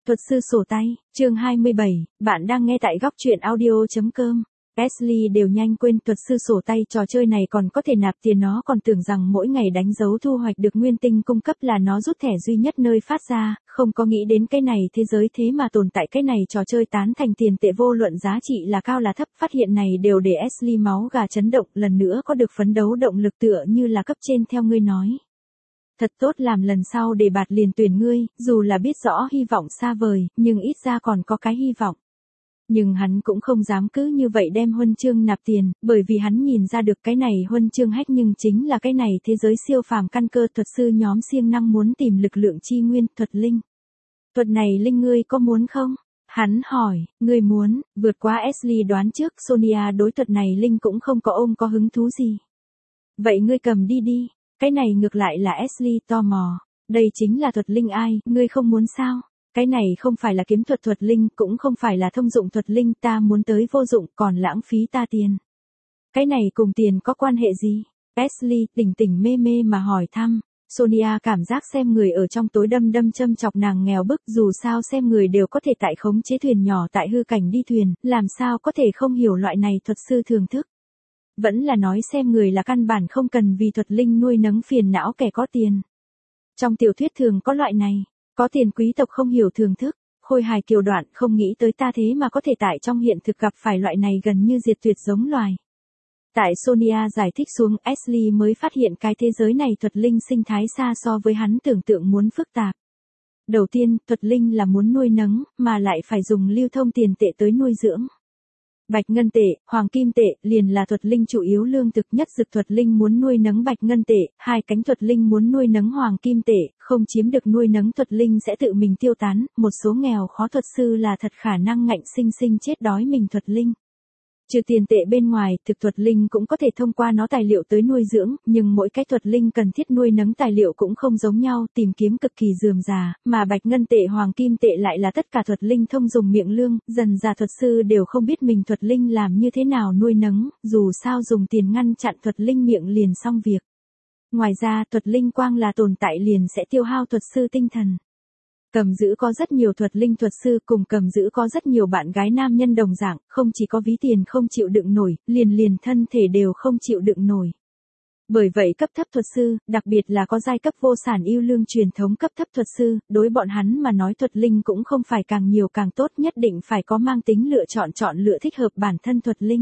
Thuật sư sổ tay, chương 27, bạn đang nghe tại góc truyện audio.com. Ashley đều nhanh quên thuật sư sổ tay, trò chơi này còn có thể nạp tiền, nó còn tưởng rằng mỗi ngày đánh dấu thu hoạch được nguyên tinh cung cấp là nó rút thẻ duy nhất nơi phát ra, không có nghĩ đến cái này thế giới thế mà tồn tại cái này trò chơi tán thành tiền tệ, vô luận giá trị là cao là thấp, phát hiện này đều để Ashley máu gà chấn động, lần nữa có được phấn đấu động lực tựa như là cấp trên theo ngươi nói. Thật tốt, làm lần sau để bạt liền tuyển ngươi, dù là biết rõ hy vọng xa vời, nhưng ít ra còn có cái hy vọng. Nhưng hắn cũng không dám cứ như vậy đem huân chương nạp tiền, bởi vì hắn nhìn ra được cái này huân chương hách nhưng chính là cái này thế giới siêu phàm căn cơ. Thuật sư nhóm siêng năng muốn tìm lực lượng chi nguyên, thuật linh. Thuật này linh ngươi có muốn không? Hắn hỏi, ngươi muốn, vượt qua Ashley đoán trước, Sonia đối thuật này linh cũng không có hứng thú gì. Vậy ngươi cầm đi đi. Cái này ngược lại là Ashley tò mò. Đây chính là thuật linh ai, ngươi không muốn sao? Cái này không phải là kiếm thuật, thuật linh cũng không phải là thông dụng thuật linh, ta muốn tới vô dụng còn lãng phí ta tiền. Cái này cùng tiền có quan hệ gì? Ashley tỉnh mê mê mà hỏi thăm. Sonia cảm giác xem người ở trong tối đâm châm chọc nàng nghèo bức, dù sao xem người đều có thể tại khống chế thuyền nhỏ tại hư cảnh đi thuyền, làm sao có thể không hiểu loại này thuật sư thưởng thức. Vẫn là nói xem người là căn bản không cần vì thuật linh nuôi nấng phiền não kẻ có tiền. Trong tiểu thuyết thường có loại này, có tiền quý tộc không hiểu thưởng thức, khôi hài kiều đoạn, không nghĩ tới ta thế mà có thể tại trong hiện thực gặp phải loại này gần như diệt tuyệt giống loài. Tại Sonia giải thích xuống, Ashley mới phát hiện cái thế giới này thuật linh sinh thái xa so với hắn tưởng tượng muốn phức tạp. Đầu tiên, thuật linh là muốn nuôi nấng, mà lại phải dùng lưu thông tiền tệ tới nuôi dưỡng. Bạch ngân tệ, hoàng kim tệ, liền là thuật linh chủ yếu lương thực nhất. Dực thuật linh muốn nuôi nấng bạch ngân tệ, hai cánh thuật linh muốn nuôi nấng hoàng kim tệ, không chiếm được nuôi nấng thuật linh sẽ tự mình tiêu tán, một số nghèo khó thuật sư là thật khả năng ngạnh sinh chết đói mình thuật linh. Trừ tiền tệ bên ngoài, thực thuật linh cũng có thể thông qua nó tài liệu tới nuôi dưỡng, nhưng mỗi cái thuật linh cần thiết nuôi nấng tài liệu cũng không giống nhau, tìm kiếm cực kỳ rườm rà, mà bạch ngân tệ hoàng kim tệ lại là tất cả thuật linh thông dùng miệng lương, dần dà thuật sư đều không biết mình thuật linh làm như thế nào nuôi nấng, dù sao dùng tiền ngăn chặn thuật linh miệng liền xong việc. Ngoài ra, thuật linh quang là tồn tại liền sẽ tiêu hao thuật sư tinh thần. Cầm giữ có rất nhiều thuật linh thuật sư, cùng cầm giữ có rất nhiều bạn gái nam nhân đồng dạng, không chỉ có ví tiền không chịu đựng nổi, liền thân thể đều không chịu đựng nổi. Bởi vậy cấp thấp thuật sư, đặc biệt là có giai cấp vô sản yêu lương truyền thống cấp thấp thuật sư, đối bọn hắn mà nói thuật linh cũng không phải càng nhiều càng tốt, nhất định phải có mang tính chọn lựa thích hợp bản thân thuật linh.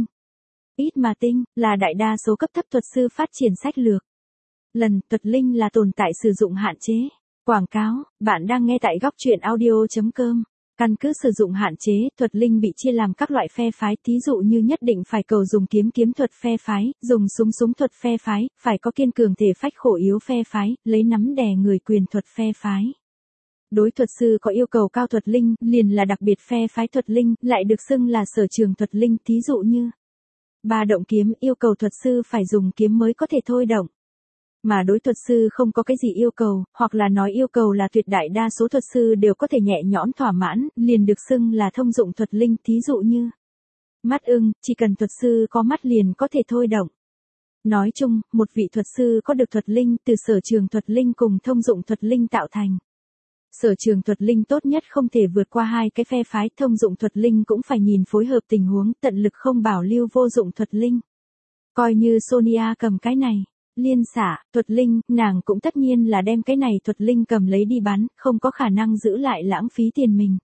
Ít mà tinh, là đại đa số cấp thấp thuật sư phát triển sách lược. Thuật linh là tồn tại sử dụng hạn chế. Quảng cáo, bạn đang nghe tại góc truyện audio.com. Căn cứ sử dụng hạn chế, thuật linh bị chia làm các loại phe phái, thí dụ như nhất định phải cầu dùng kiếm thuật phe phái, dùng súng thuật phe phái, phải có kiên cường thể phách khổ yếu phe phái, lấy nắm đè người quyền thuật phe phái. Đối thuật sư có yêu cầu cao thuật linh, liền là đặc biệt phe phái thuật linh, lại được xưng là sở trường thuật linh, thí dụ như ba động kiếm, yêu cầu thuật sư phải dùng kiếm mới có thể thôi động. Mà đối thuật sư không có cái gì yêu cầu, hoặc là nói yêu cầu là tuyệt đại đa số thuật sư đều có thể nhẹ nhõm thỏa mãn, liền được xưng là thông dụng thuật linh, thí dụ như mắt ưng, chỉ cần thuật sư có mắt liền có thể thôi động. Nói chung, một vị thuật sư có được thuật linh từ sở trường thuật linh cùng thông dụng thuật linh tạo thành. Sở trường thuật linh tốt nhất không thể vượt qua hai cái phe phái, thông dụng thuật linh cũng phải nhìn phối hợp tình huống, tận lực không bảo lưu vô dụng thuật linh. Coi như Sonia cầm cái này. Liên xả, thuật linh, nàng cũng tất nhiên là đem cái này thuật linh cầm lấy đi bán, không có khả năng giữ lại lãng phí tiền mình.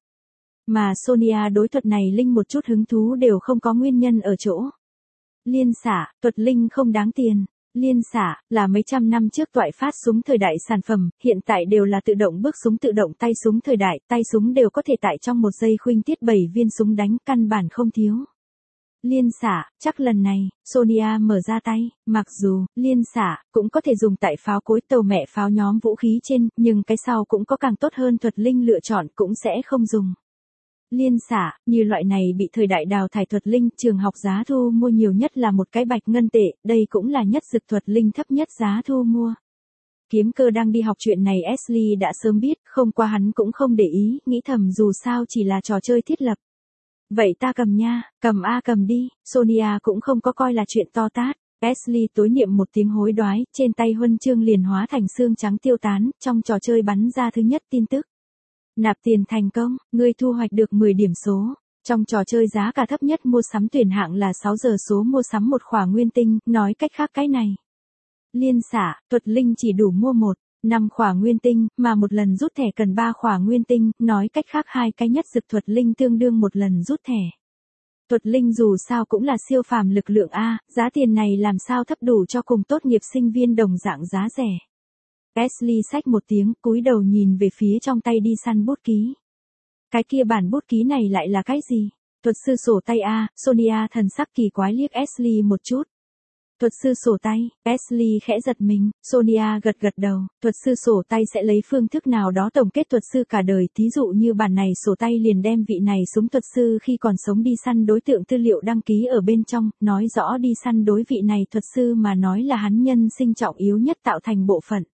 Mà Sonia đối thuật này linh một chút hứng thú đều không có, nguyên nhân ở chỗ. Liên xả, thuật linh không đáng tiền. Liên xả, là mấy trăm năm trước toại phát súng thời đại sản phẩm, hiện tại đều là tự động bước súng, tự động tay súng thời đại, tay súng đều có thể tại trong một giây khuynh tiết 7 viên súng đánh, căn bản không thiếu. Liên xả, chắc lần này, Sonia mở ra tay, mặc dù, liên xả, cũng có thể dùng tại pháo cối tàu mẹ pháo nhóm vũ khí trên, nhưng cái sau cũng có càng tốt hơn thuật linh lựa chọn cũng sẽ không dùng. Liên xả, như loại này bị thời đại đào thải thuật linh, trường học giá thu mua nhiều nhất là một cái bạch ngân tệ, đây cũng là nhất dực thuật linh thấp nhất giá thu mua. Kiếm Cơ đang đi học chuyện này Ashley đã sớm biết, không qua hắn cũng không để ý, nghĩ thầm dù sao chỉ là trò chơi thiết lập. Vậy ta cầm nha, cầm đi, Sonia cũng không có coi là chuyện to tát. Ashley tối niệm một tiếng hối đoái, trên tay huân chương liền hóa thành xương trắng tiêu tán, trong trò chơi bắn ra thứ nhất tin tức. Nạp tiền thành công, ngươi thu hoạch được 10 điểm số. Trong trò chơi giá cả thấp nhất mua sắm tuyển hạng là 6 giờ số mua sắm một khỏa nguyên tinh, nói cách khác cái này. Liên xả, thuật linh chỉ đủ mua 5 khỏa nguyên tinh, mà một lần rút thẻ cần 3 khỏa nguyên tinh, nói cách khác hai cái nhất dực thuật linh tương đương một lần rút thẻ. Thuật linh dù sao cũng là siêu phàm lực lượng A, giá tiền này làm sao thấp đủ cho cùng tốt nghiệp sinh viên đồng dạng giá rẻ. Ashley xách một tiếng, cúi đầu nhìn về phía trong tay đi săn bút ký. Cái kia bản bút ký này lại là cái gì? Thuật sư sổ tay A, Sonia thần sắc kỳ quái liếc Ashley một chút. Thuật sư sổ tay, Ashley khẽ giật mình, Sonia gật gật đầu, thuật sư sổ tay sẽ lấy phương thức nào đó tổng kết thuật sư cả đời, thí dụ như bản này sổ tay liền đem vị này súng thuật sư khi còn sống đi săn đối tượng tư liệu đăng ký ở bên trong, nói rõ đi săn đối vị này thuật sư mà nói là hắn nhân sinh trọng yếu nhất tạo thành bộ phận.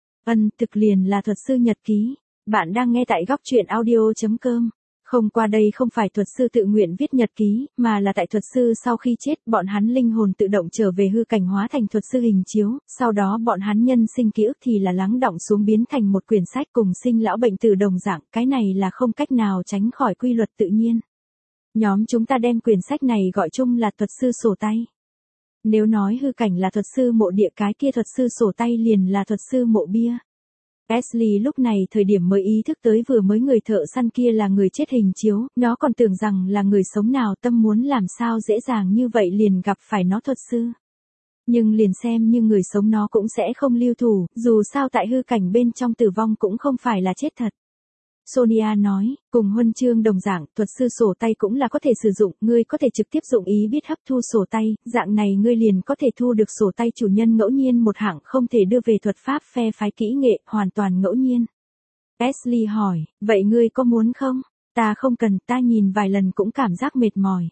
Thực liền là thuật sư nhật ký. Bạn đang nghe tại góc truyện audio.com. Không qua đây không phải thuật sư tự nguyện viết nhật ký, mà là tại thuật sư sau khi chết, bọn hắn linh hồn tự động trở về hư cảnh hóa thành thuật sư hình chiếu, sau đó bọn hắn nhân sinh ký ức thì là lắng đọng xuống biến thành một quyển sách cùng sinh lão bệnh tử đồng dạng, cái này là không cách nào tránh khỏi quy luật tự nhiên. Nhóm chúng ta đem quyển sách này gọi chung là thuật sư sổ tay. Nếu nói hư cảnh là thuật sư mộ địa, cái kia thuật sư sổ tay liền là thuật sư mộ bia. Ashley lúc này thời điểm mới ý thức tới vừa mới người thợ săn kia là người chết hình chiếu, nó còn tưởng rằng là người sống nào, tâm muốn làm sao dễ dàng như vậy liền gặp phải nó thuật sư. Nhưng liền xem như người sống nó cũng sẽ không lưu thủ, dù sao tại hư cảnh bên trong tử vong cũng không phải là chết thật. Sonia nói, cùng huân chương đồng dạng, thuật sư sổ tay cũng là có thể sử dụng, ngươi có thể trực tiếp dụng ý biết hấp thu sổ tay, dạng này ngươi liền có thể thu được sổ tay chủ nhân ngẫu nhiên một hạng không thể đưa về thuật pháp phe phái kỹ nghệ, hoàn toàn ngẫu nhiên. Ashley hỏi, vậy ngươi có muốn không? Ta không cần, ta nhìn vài lần cũng cảm giác mệt mỏi.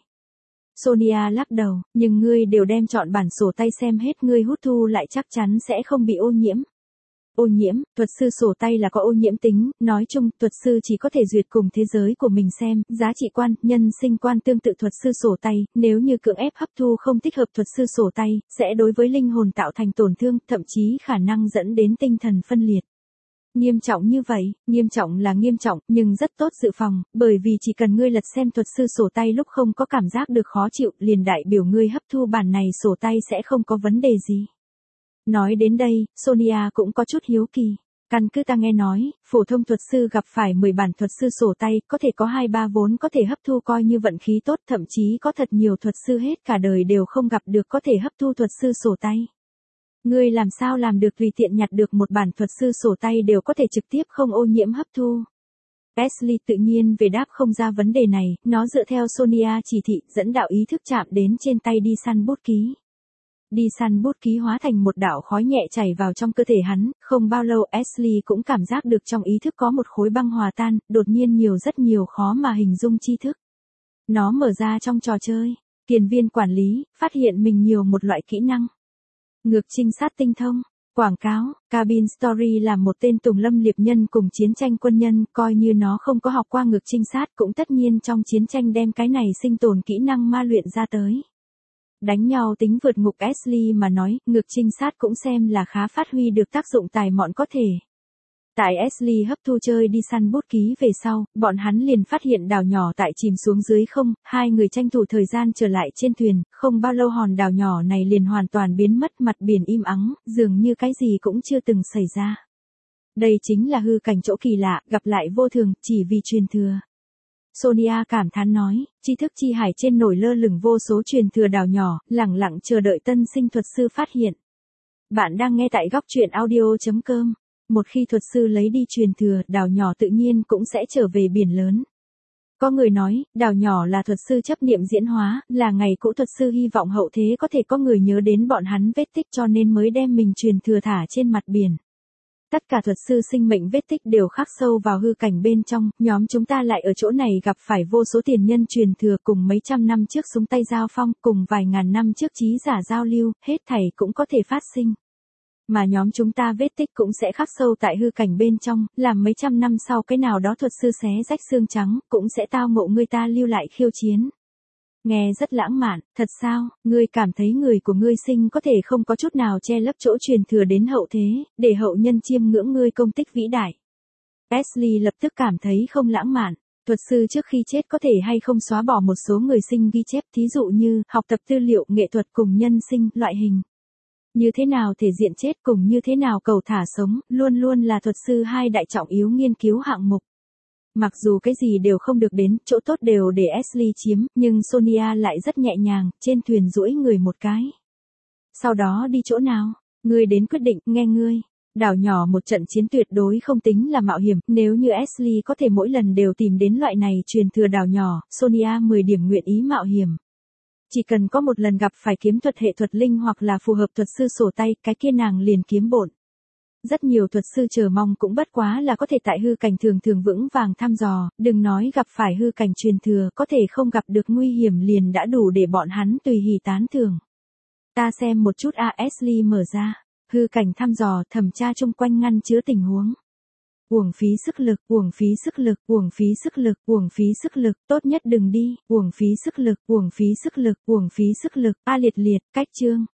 Sonia lắc đầu, nhưng ngươi đều đem chọn bản sổ tay xem hết, ngươi hút thu lại chắc chắn sẽ không bị ô nhiễm. Ô nhiễm, thuật sư sổ tay là có ô nhiễm tính, nói chung, thuật sư chỉ có thể duyệt cùng thế giới của mình xem, giá trị quan, nhân sinh quan tương tự thuật sư sổ tay, nếu như cưỡng ép hấp thu không thích hợp thuật sư sổ tay, sẽ đối với linh hồn tạo thành tổn thương, thậm chí khả năng dẫn đến tinh thần phân liệt. Nghiêm trọng như vậy, nghiêm trọng là nghiêm trọng, nhưng rất tốt dự phòng, bởi vì chỉ cần ngươi lật xem thuật sư sổ tay lúc không có cảm giác được khó chịu, liền đại biểu ngươi hấp thu bản này sổ tay sẽ không có vấn đề gì. Nói đến đây, Sonia cũng có chút hiếu kỳ. Căn cứ ta nghe nói, phổ thông thuật sư gặp phải 10 bản thuật sư sổ tay, có thể có 2-3 vốn có thể hấp thu coi như vận khí tốt, thậm chí có thật nhiều thuật sư hết cả đời đều không gặp được có thể hấp thu thuật sư sổ tay. Ngươi làm sao làm được tùy tiện nhặt được một bản thuật sư sổ tay đều có thể trực tiếp không ô nhiễm hấp thu? Ashley tự nhiên về đáp không ra vấn đề này, nó dựa theo Sonia chỉ thị dẫn đạo ý thức chạm đến trên tay đi săn bút ký. Đi săn bút ký hóa thành một đạo khói nhẹ chảy vào trong cơ thể hắn, không bao lâu Ashley cũng cảm giác được trong ý thức có một khối băng hòa tan, đột nhiên rất nhiều khó mà hình dung tri thức. Nó mở ra trong trò chơi, kiền viên quản lý, phát hiện mình nhiều một loại kỹ năng. Ngược trinh sát tinh thông, quảng cáo, Cabin Story là một tên tùng lâm liệp nhân cùng chiến tranh quân nhân, coi như nó không có học qua ngược trinh sát cũng tất nhiên trong chiến tranh đem cái này sinh tồn kỹ năng ma luyện ra tới. Đánh nhau tính vượt ngục Ashley mà nói, ngược trinh sát cũng xem là khá phát huy được tác dụng tài mọn có thể. Tại Ashley hấp thu chơi đi săn bút ký về sau, bọn hắn liền phát hiện đảo nhỏ tại chìm xuống dưới không, hai người tranh thủ thời gian trở lại trên thuyền, không bao lâu hòn đảo nhỏ này liền hoàn toàn biến mất, mặt biển im ắng, dường như cái gì cũng chưa từng xảy ra. Đây chính là hư cảnh chỗ kỳ lạ, gặp lại vô thường, chỉ vì truyền thừa. Sonia cảm thán nói, tri thức chi hải trên nổi lơ lửng vô số truyền thừa đảo nhỏ, lẳng lặng chờ đợi tân sinh thuật sư phát hiện. Bạn đang nghe tại góc truyện audio.com. Một khi thuật sư lấy đi truyền thừa, đảo nhỏ tự nhiên cũng sẽ trở về biển lớn. Có người nói, đảo nhỏ là thuật sư chấp niệm diễn hóa, là ngày cũ thuật sư hy vọng hậu thế có thể có người nhớ đến bọn hắn vết tích cho nên mới đem mình truyền thừa thả trên mặt biển. Tất cả thuật sư sinh mệnh vết tích đều khắc sâu vào hư cảnh bên trong, nhóm chúng ta lại ở chỗ này gặp phải vô số tiền nhân truyền thừa cùng mấy trăm năm trước súng tay giao phong, cùng vài ngàn năm trước trí giả giao lưu, hết thảy cũng có thể phát sinh. Mà nhóm chúng ta vết tích cũng sẽ khắc sâu tại hư cảnh bên trong, làm mấy trăm năm sau cái nào đó thuật sư xé rách xương trắng, cũng sẽ tao ngộ người ta lưu lại khiêu chiến. Nghe rất lãng mạn, thật sao, ngươi cảm thấy người của ngươi sinh có thể không có chút nào che lấp chỗ truyền thừa đến hậu thế, để hậu nhân chiêm ngưỡng ngươi công tích vĩ đại. Ashley lập tức cảm thấy không lãng mạn. Thuật sư trước khi chết có thể hay không xóa bỏ một số người sinh ghi chép, thí dụ như học tập tư liệu nghệ thuật cùng nhân sinh, loại hình. Như thế nào thể diện chết cùng như thế nào cầu thả sống, luôn luôn là thuật sư hai đại trọng yếu nghiên cứu hạng mục. Mặc dù cái gì đều không được đến, chỗ tốt đều để Ashley chiếm, nhưng Sonia lại rất nhẹ nhàng, trên thuyền duỗi người một cái. Sau đó đi chỗ nào? Ngươi đến quyết định, nghe ngươi. Đảo nhỏ một trận chiến tuyệt đối không tính là mạo hiểm, nếu như Ashley có thể mỗi lần đều tìm đến loại này truyền thừa đảo nhỏ, Sonia 10 điểm nguyện ý mạo hiểm. Chỉ cần có một lần gặp phải kiếm thuật hệ thuật linh hoặc là phù hợp thuật sư sổ tay, cái kia nàng liền kiếm bộn. Rất nhiều thuật sư chờ mong cũng bất quá là có thể tại hư cảnh thường thường vững vàng thăm dò, đừng nói gặp phải hư cảnh truyền thừa, có thể không gặp được nguy hiểm liền đã đủ để bọn hắn tùy hỷ tán thưởng. Ta xem một chút Ashley mở ra, hư cảnh thăm dò, thẩm tra chung quanh ngăn chứa tình huống. Uổng phí sức lực, uổng phí sức lực, uổng phí sức lực, uổng phí sức lực, tốt nhất đừng đi, uổng phí sức lực, uổng phí sức lực, uổng phí sức lực, liệt liệt, cách chương.